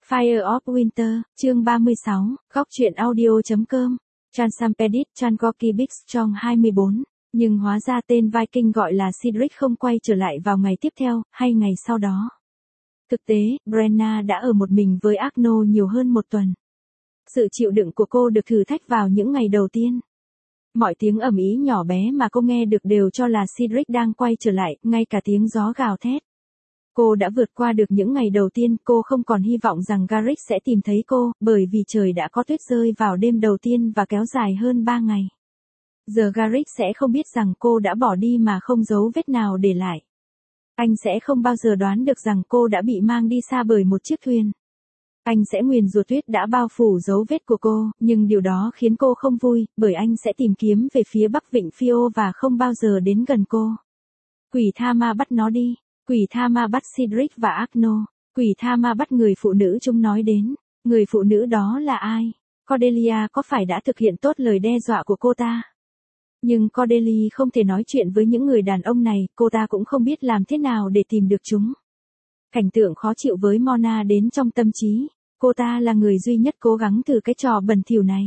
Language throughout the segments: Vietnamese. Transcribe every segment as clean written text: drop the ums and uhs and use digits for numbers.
Fire of Winter, chương 36, góc truyện audio.com, Transampedit Trangoki Big Strong 24, nhưng hóa ra tên Viking gọi là Cedric không quay trở lại vào ngày tiếp theo, hay ngày sau đó. Thực tế, Brenna đã ở một mình với Arno nhiều hơn một tuần. Sự chịu đựng của cô được thử thách vào những ngày đầu tiên. Mọi tiếng ầm ĩ nhỏ bé mà cô nghe được đều cho là Cedric đang quay trở lại, ngay cả tiếng gió gào thét. Cô đã vượt qua được những ngày đầu tiên, cô không còn hy vọng rằng Garrick sẽ tìm thấy cô, bởi vì trời đã có tuyết rơi vào đêm đầu tiên và kéo dài hơn 3 ngày. Giờ Garrick sẽ không biết rằng cô đã bỏ đi mà không dấu vết nào để lại. Anh sẽ không bao giờ đoán được rằng cô đã bị mang đi xa bởi một chiếc thuyền. Anh sẽ nguyền rủa tuyết đã bao phủ dấu vết của cô, nhưng điều đó khiến cô không vui, bởi anh sẽ tìm kiếm về phía bắc vịnh Fio và không bao giờ đến gần cô. Quỷ tha ma bắt nó đi. Quỷ tha ma bắt Cedric và Arno. Quỷ tha ma bắt người phụ nữ chúng nói đến. Người phụ nữ đó là ai? Cordelia có phải đã thực hiện tốt lời đe dọa của cô ta? Nhưng Cordelia không thể nói chuyện với những người đàn ông này, cô ta cũng không biết làm thế nào để tìm được chúng. Cảnh tượng khó chịu với Mona đến trong tâm trí. Cô ta là người duy nhất cố gắng thử cái trò bẩn thỉu này.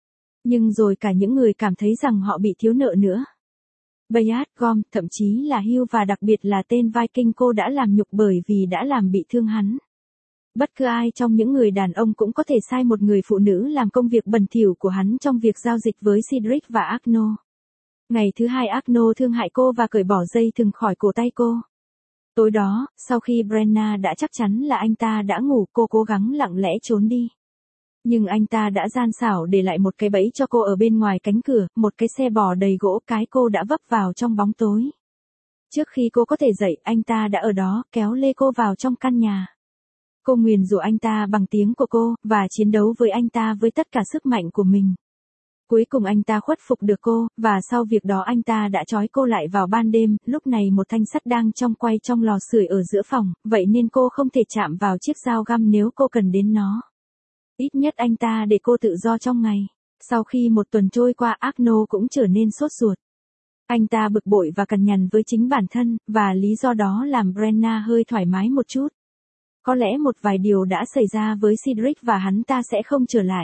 Nhưng rồi cả những người cảm thấy rằng họ bị thiếu nợ nữa. Bayard, Gom, thậm chí là Hugh và đặc biệt là tên Viking cô đã làm nhục bởi vì đã làm bị thương hắn. Bất cứ ai trong những người đàn ông cũng có thể sai một người phụ nữ làm công việc bẩn thỉu của hắn trong việc giao dịch với Cedric và Arno. Ngày thứ hai Arno thương hại cô và cởi bỏ dây thừng khỏi cổ tay cô. Tối đó, sau khi Brenna đã chắc chắn là anh ta đã ngủ, cô cố gắng lặng lẽ trốn đi. Nhưng anh ta đã gian xảo để lại một cái bẫy cho cô ở bên ngoài cánh cửa, một cái xe bò đầy gỗ cái cô đã vấp vào trong bóng tối. Trước khi cô có thể dậy, anh ta đã ở đó, kéo lê cô vào trong căn nhà. Cô nguyền rủa anh ta bằng tiếng của cô, và chiến đấu với anh ta với tất cả sức mạnh của mình. Cuối cùng anh ta khuất phục được cô, và sau việc đó anh ta đã trói cô lại vào ban đêm, lúc này một thanh sắt đang quay trong lò sưởi ở giữa phòng, vậy nên cô không thể chạm vào chiếc dao găm nếu cô cần đến nó. Ít nhất anh ta để cô tự do trong ngày. Sau khi một tuần trôi qua Arno cũng trở nên sốt ruột. Anh ta bực bội và cằn nhằn với chính bản thân, và lý do đó làm Brenna hơi thoải mái một chút. Có lẽ một vài điều đã xảy ra với Cedric và hắn ta sẽ không trở lại.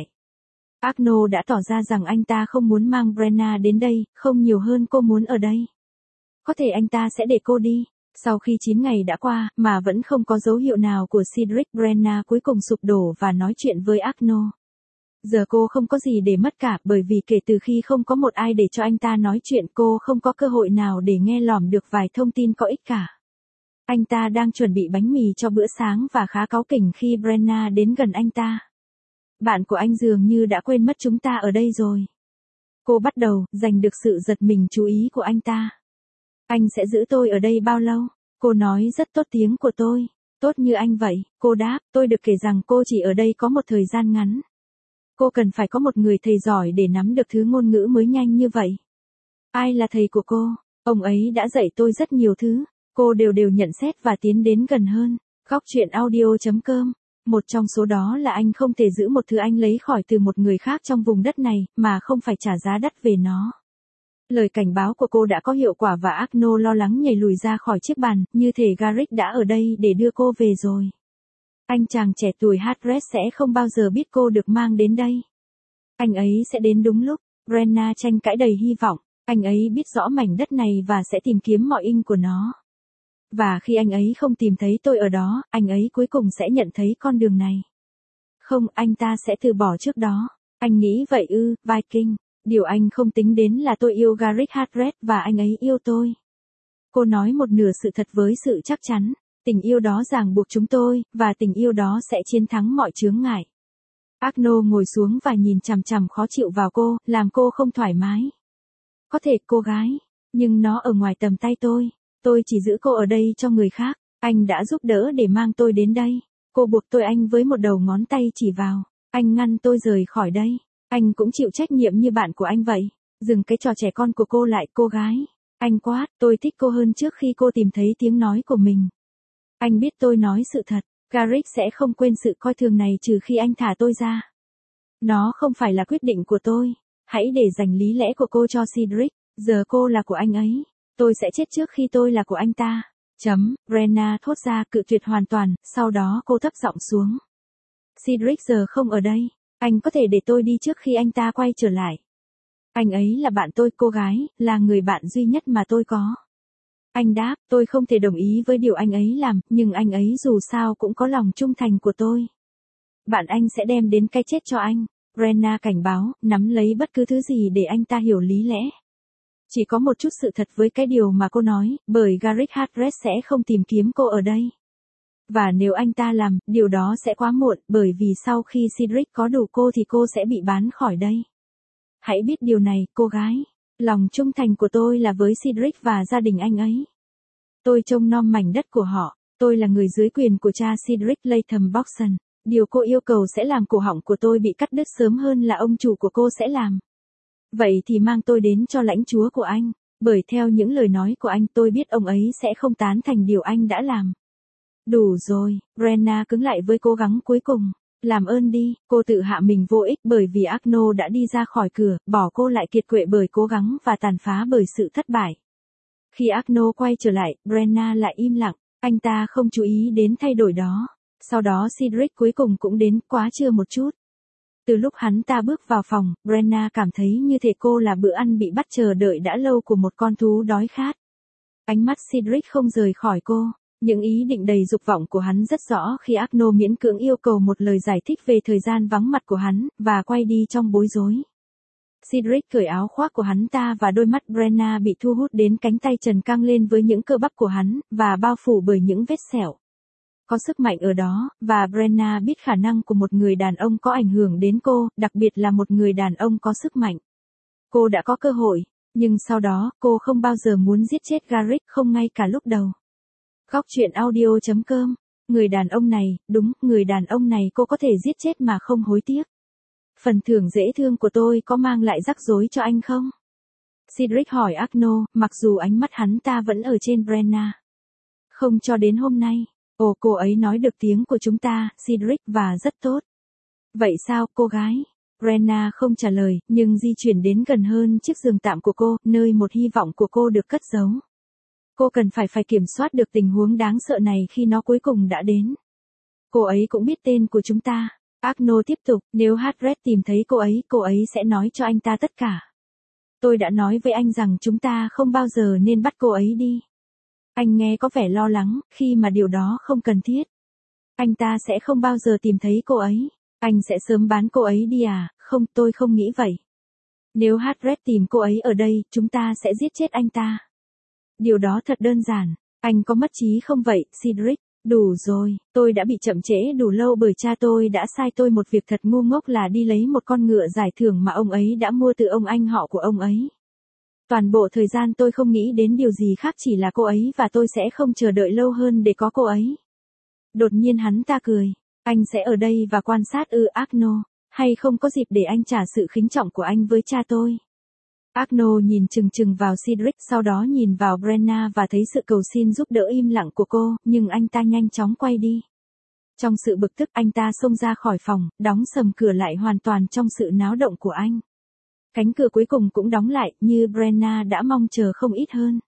Arno đã tỏ ra rằng anh ta không muốn mang Brenna đến đây, không nhiều hơn cô muốn ở đây. Có thể anh ta sẽ để cô đi. Sau khi 9 ngày đã qua, mà vẫn không có dấu hiệu nào của Cedric, Brenna cuối cùng sụp đổ và nói chuyện với Arno. Giờ cô không có gì để mất cả, bởi vì kể từ khi không có một ai để cho anh ta nói chuyện, cô không có cơ hội nào để nghe lỏm được vài thông tin có ích cả. Anh ta đang chuẩn bị bánh mì cho bữa sáng và khá cáu kỉnh khi Brenna đến gần anh ta. Bạn của anh dường như đã quên mất chúng ta ở đây rồi. Cô bắt đầu giành được sự giật mình chú ý của anh ta. Anh sẽ giữ tôi ở đây bao lâu? Cô nói rất tốt tiếng của tôi. Tốt như anh vậy, cô đáp, tôi được kể rằng cô chỉ ở đây có một thời gian ngắn. Cô cần phải có một người thầy giỏi để nắm được thứ ngôn ngữ mới nhanh như vậy. Ai là thầy của cô? Ông ấy đã dạy tôi rất nhiều thứ. Cô đều nhận xét và tiến đến gần hơn. Góc truyện audio.com. Một trong số đó là anh không thể giữ một thứ anh lấy khỏi từ một người khác trong vùng đất này, mà không phải trả giá đắt về nó. Lời cảnh báo của cô đã có hiệu quả và Arno lo lắng nhảy lùi ra khỏi chiếc bàn, như thể Garrick đã ở đây để đưa cô về rồi. Anh chàng trẻ tuổi Hadred sẽ không bao giờ biết cô được mang đến đây. Anh ấy sẽ đến đúng lúc. Brenna tranh cãi đầy hy vọng. Anh ấy biết rõ mảnh đất này và sẽ tìm kiếm mọi in của nó. Và khi anh ấy không tìm thấy tôi ở đó, anh ấy cuối cùng sẽ nhận thấy con đường này. Không, anh ta sẽ từ bỏ trước đó. Anh nghĩ vậy ư, Viking. Điều anh không tính đến là tôi yêu Garrick Hadred và anh ấy yêu tôi. Cô nói một nửa sự thật với sự chắc chắn. Tình yêu đó ràng buộc chúng tôi, và tình yêu đó sẽ chiến thắng mọi chướng ngại. Arno ngồi xuống và nhìn chằm chằm khó chịu vào cô, làm cô không thoải mái. Có thể cô gái, nhưng nó ở ngoài tầm tay tôi. Tôi chỉ giữ cô ở đây cho người khác. Anh đã giúp đỡ để mang tôi đến đây. Cô buộc tôi anh với một đầu ngón tay chỉ vào. Anh ngăn tôi rời khỏi đây. Anh cũng chịu trách nhiệm như bạn của anh vậy. Dừng cái trò trẻ con của cô lại, cô gái. Anh quát, tôi thích cô hơn trước khi cô tìm thấy tiếng nói của mình. Anh biết tôi nói sự thật. Garrick sẽ không quên sự coi thường này trừ khi anh thả tôi ra. Nó không phải là quyết định của tôi. Hãy để dành lý lẽ của cô cho Cedric. Giờ cô là của anh ấy. Tôi sẽ chết trước khi tôi là của anh ta. Brenna thốt ra cự tuyệt hoàn toàn, sau đó cô thấp giọng xuống. Cedric giờ không ở đây. Anh có thể để tôi đi trước khi anh ta quay trở lại. Anh ấy là bạn tôi, cô gái, là người bạn duy nhất mà tôi có. Anh đáp, tôi không thể đồng ý với điều anh ấy làm, nhưng anh ấy dù sao cũng có lòng trung thành của tôi. Bạn anh sẽ đem đến cái chết cho anh. Brenna cảnh báo, nắm lấy bất cứ thứ gì để anh ta hiểu lý lẽ. Chỉ có một chút sự thật với cái điều mà cô nói, bởi Garrick Hatred sẽ không tìm kiếm cô ở đây. Và nếu anh ta làm, điều đó sẽ quá muộn, bởi vì sau khi Cedric có đủ cô thì cô sẽ bị bán khỏi đây. Hãy biết điều này, cô gái. Lòng trung thành của tôi là với Cedric và gia đình anh ấy. Tôi trông nom mảnh đất của họ. Tôi là người dưới quyền của cha Cedric Latham Boxon. Điều cô yêu cầu sẽ làm cổ họng của tôi bị cắt đứt sớm hơn là ông chủ của cô sẽ làm. Vậy thì mang tôi đến cho lãnh chúa của anh. Bởi theo những lời nói của anh tôi biết ông ấy sẽ không tán thành điều anh đã làm. Đủ rồi, Brenna cứng lại với cố gắng cuối cùng. Làm ơn đi, cô tự hạ mình vô ích bởi vì Agno đã đi ra khỏi cửa, bỏ cô lại kiệt quệ bởi cố gắng và tàn phá bởi sự thất bại. Khi Agno quay trở lại, Brenna lại im lặng, anh ta không chú ý đến thay đổi đó. Sau đó Cedric cuối cùng cũng đến, quá trưa một chút. Từ lúc hắn ta bước vào phòng, Brenna cảm thấy như thể cô là bữa ăn bị bắt chờ đợi đã lâu của một con thú đói khát. Ánh mắt Cedric không rời khỏi cô. Những ý định đầy dục vọng của hắn rất rõ khi Agno miễn cưỡng yêu cầu một lời giải thích về thời gian vắng mặt của hắn, và quay đi trong bối rối. Cedric cởi áo khoác của hắn ta và đôi mắt Brenna bị thu hút đến cánh tay trần căng lên với những cơ bắp của hắn, và bao phủ bởi những vết sẹo. Có sức mạnh ở đó, và Brenna biết khả năng của một người đàn ông có ảnh hưởng đến cô, đặc biệt là một người đàn ông có sức mạnh. Cô đã có cơ hội, nhưng sau đó, cô không bao giờ muốn giết chết Garrick, không ngay cả lúc đầu. Góc truyện audio.com. Người đàn ông này, đúng, người đàn ông này cô có thể giết chết mà không hối tiếc. Phần thưởng dễ thương của tôi có mang lại rắc rối cho anh không? Cedric hỏi Agno, mặc dù ánh mắt hắn ta vẫn ở trên Brenna. Không cho đến hôm nay. Ồ, cô ấy nói được tiếng của chúng ta, Cedric, và rất tốt. Vậy sao, cô gái? Brenna không trả lời, nhưng di chuyển đến gần hơn chiếc giường tạm của cô, nơi một hy vọng của cô được cất giấu. Cô cần phải kiểm soát được tình huống đáng sợ này khi nó cuối cùng đã đến. Cô ấy cũng biết tên của chúng ta. Agno tiếp tục, nếu Hatred tìm thấy cô ấy sẽ nói cho anh ta tất cả. Tôi đã nói với anh rằng chúng ta không bao giờ nên bắt cô ấy đi. Anh nghe có vẻ lo lắng, khi mà điều đó không cần thiết. Anh ta sẽ không bao giờ tìm thấy cô ấy. Anh sẽ sớm bán cô ấy đi à? Không, tôi không nghĩ vậy. Nếu Hatred tìm cô ấy ở đây, chúng ta sẽ giết chết anh ta. Điều đó thật đơn giản. Anh có mất trí không vậy, Cedric? Đủ rồi, tôi đã bị chậm trễ đủ lâu bởi cha tôi đã sai tôi một việc thật ngu ngốc là đi lấy một con ngựa giải thưởng mà ông ấy đã mua từ ông anh họ của ông ấy. Toàn bộ thời gian tôi không nghĩ đến điều gì khác chỉ là cô ấy và tôi sẽ không chờ đợi lâu hơn để có cô ấy. Đột nhiên hắn ta cười. Anh sẽ ở đây và quan sát Agno, hay không có dịp để anh trả sự kính trọng của anh với cha tôi. Agno nhìn chừng chừng vào Cedric, sau đó nhìn vào Brenna và thấy sự cầu xin giúp đỡ im lặng của cô, nhưng anh ta nhanh chóng quay đi. Trong sự bực tức, anh ta xông ra khỏi phòng, đóng sầm cửa lại hoàn toàn trong sự náo động của anh. Cánh cửa cuối cùng cũng đóng lại, như Brenna đã mong chờ không ít hơn.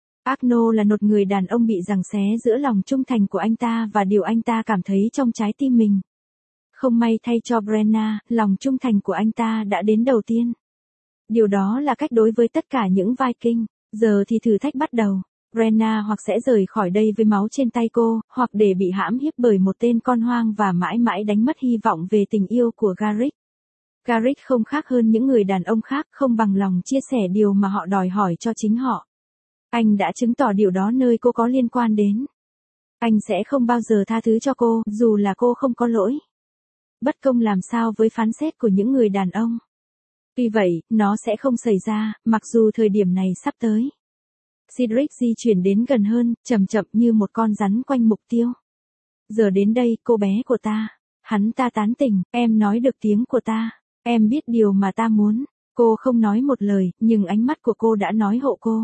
Agno là một người đàn ông bị giằng xé giữa lòng trung thành của anh ta và điều anh ta cảm thấy trong trái tim mình. Không may thay cho Brenna, lòng trung thành của anh ta đã đến đầu tiên. Điều đó là cách đối với tất cả những Viking. Giờ thì thử thách bắt đầu. Brenna hoặc sẽ rời khỏi đây với máu trên tay cô, hoặc để bị hãm hiếp bởi một tên con hoang và mãi mãi đánh mất hy vọng về tình yêu của Garrick. Garrick không khác hơn những người đàn ông khác, không bằng lòng chia sẻ điều mà họ đòi hỏi cho chính họ. Anh đã chứng tỏ điều đó nơi cô có liên quan đến. Anh sẽ không bao giờ tha thứ cho cô, dù là cô không có lỗi. Bất công làm sao với phán xét của những người đàn ông. Tuy vậy, nó sẽ không xảy ra, mặc dù thời điểm này sắp tới. Cedric di chuyển đến gần hơn, chậm chậm như một con rắn quanh mục tiêu. Giờ đến đây, cô bé của ta. Hắn ta tán tỉnh, em nói được tiếng của ta. Em biết điều mà ta muốn. Cô không nói một lời, nhưng ánh mắt của cô đã nói hộ cô.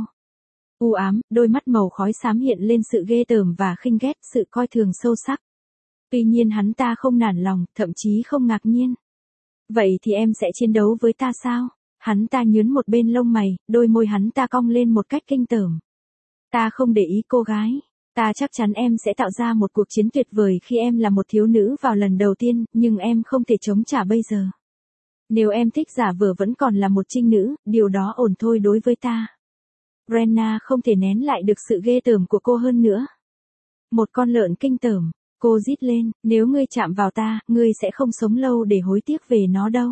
U ám, đôi mắt màu khói xám hiện lên sự ghê tởm và khinh ghét, sự coi thường sâu sắc. Tuy nhiên hắn ta không nản lòng, thậm chí không ngạc nhiên. Vậy thì em sẽ chiến đấu với ta sao? Hắn ta nhướng một bên lông mày, đôi môi hắn ta cong lên một cách kinh tởm. Ta không để ý cô gái. Ta chắc chắn em sẽ tạo ra một cuộc chiến tuyệt vời khi em là một thiếu nữ vào lần đầu tiên, nhưng em không thể chống trả bây giờ. Nếu em thích giả vờ vẫn còn là một trinh nữ, điều đó ổn thôi đối với ta. Brenna không thể nén lại được sự ghê tởm của cô hơn nữa. Một con lợn kinh tởm, cô rít lên, nếu ngươi chạm vào ta, ngươi sẽ không sống lâu để hối tiếc về nó đâu.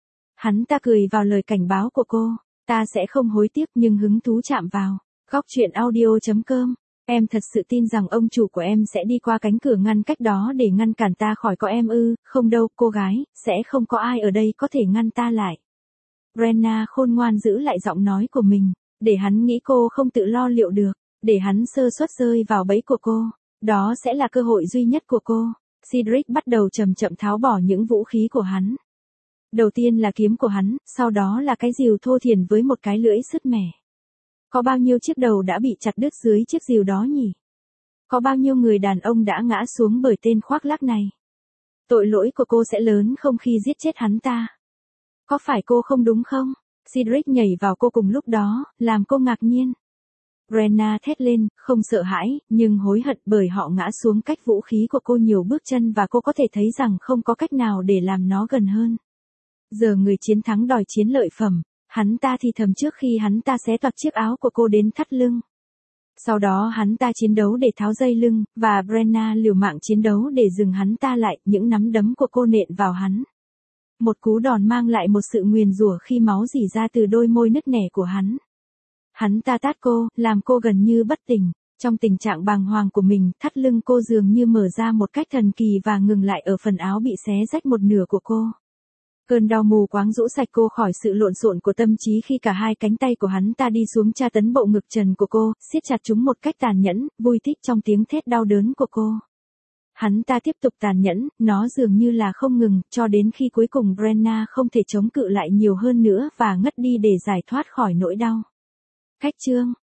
Hắn ta cười vào lời cảnh báo của cô, ta sẽ không hối tiếc nhưng hứng thú chạm vào. Góc truyện audio.com. Em thật sự tin rằng ông chủ của em sẽ đi qua cánh cửa ngăn cách đó để ngăn cản ta khỏi có em ư? Không đâu, cô gái, sẽ không có ai ở đây có thể ngăn ta lại. Brenna khôn ngoan giữ lại giọng nói của mình, để hắn nghĩ cô không tự lo liệu được, để hắn sơ suất rơi vào bẫy của cô. Đó sẽ là cơ hội duy nhất của cô. Cedric bắt đầu chậm chậm tháo bỏ những vũ khí của hắn. Đầu tiên là kiếm của hắn, sau đó là cái rìu thô thiển với một cái lưỡi sứt mẻ. Có bao nhiêu chiếc đầu đã bị chặt đứt dưới chiếc rìu đó nhỉ? Có bao nhiêu người đàn ông đã ngã xuống bởi tên khoác lác này? Tội lỗi của cô sẽ lớn không khi giết chết hắn ta? Có phải cô không đúng không? Cedric nhảy vào cô cùng lúc đó, làm cô ngạc nhiên. Brenna thét lên, không sợ hãi, nhưng hối hận bởi họ ngã xuống cách vũ khí của cô nhiều bước chân và cô có thể thấy rằng không có cách nào để làm nó gần hơn. Giờ người chiến thắng đòi chiến lợi phẩm, hắn ta thì thầm trước khi hắn ta xé toạc chiếc áo của cô đến thắt lưng. Sau đó hắn ta chiến đấu để tháo dây lưng, và Brenna liều mạng chiến đấu để dừng hắn ta lại, những nắm đấm của cô nện vào hắn. Một cú đòn mang lại một sự nguyền rủa khi máu rỉ ra từ đôi môi nứt nẻ của hắn. Hắn ta tát cô, làm cô gần như bất tỉnh. Trong tình trạng bàng hoàng của mình, thắt lưng cô dường như mở ra một cách thần kỳ và ngừng lại ở phần áo bị xé rách một nửa của cô. Cơn đau mù quáng rũ sạch cô khỏi sự lộn xộn của tâm trí khi cả hai cánh tay của hắn ta đi xuống tra tấn bộ ngực trần của cô, siết chặt chúng một cách tàn nhẫn, vui thích trong tiếng thét đau đớn của cô. Hắn ta tiếp tục tàn nhẫn, nó dường như là không ngừng, cho đến khi cuối cùng Brenna không thể chống cự lại nhiều hơn nữa và ngất đi để giải thoát khỏi nỗi đau. Cách chương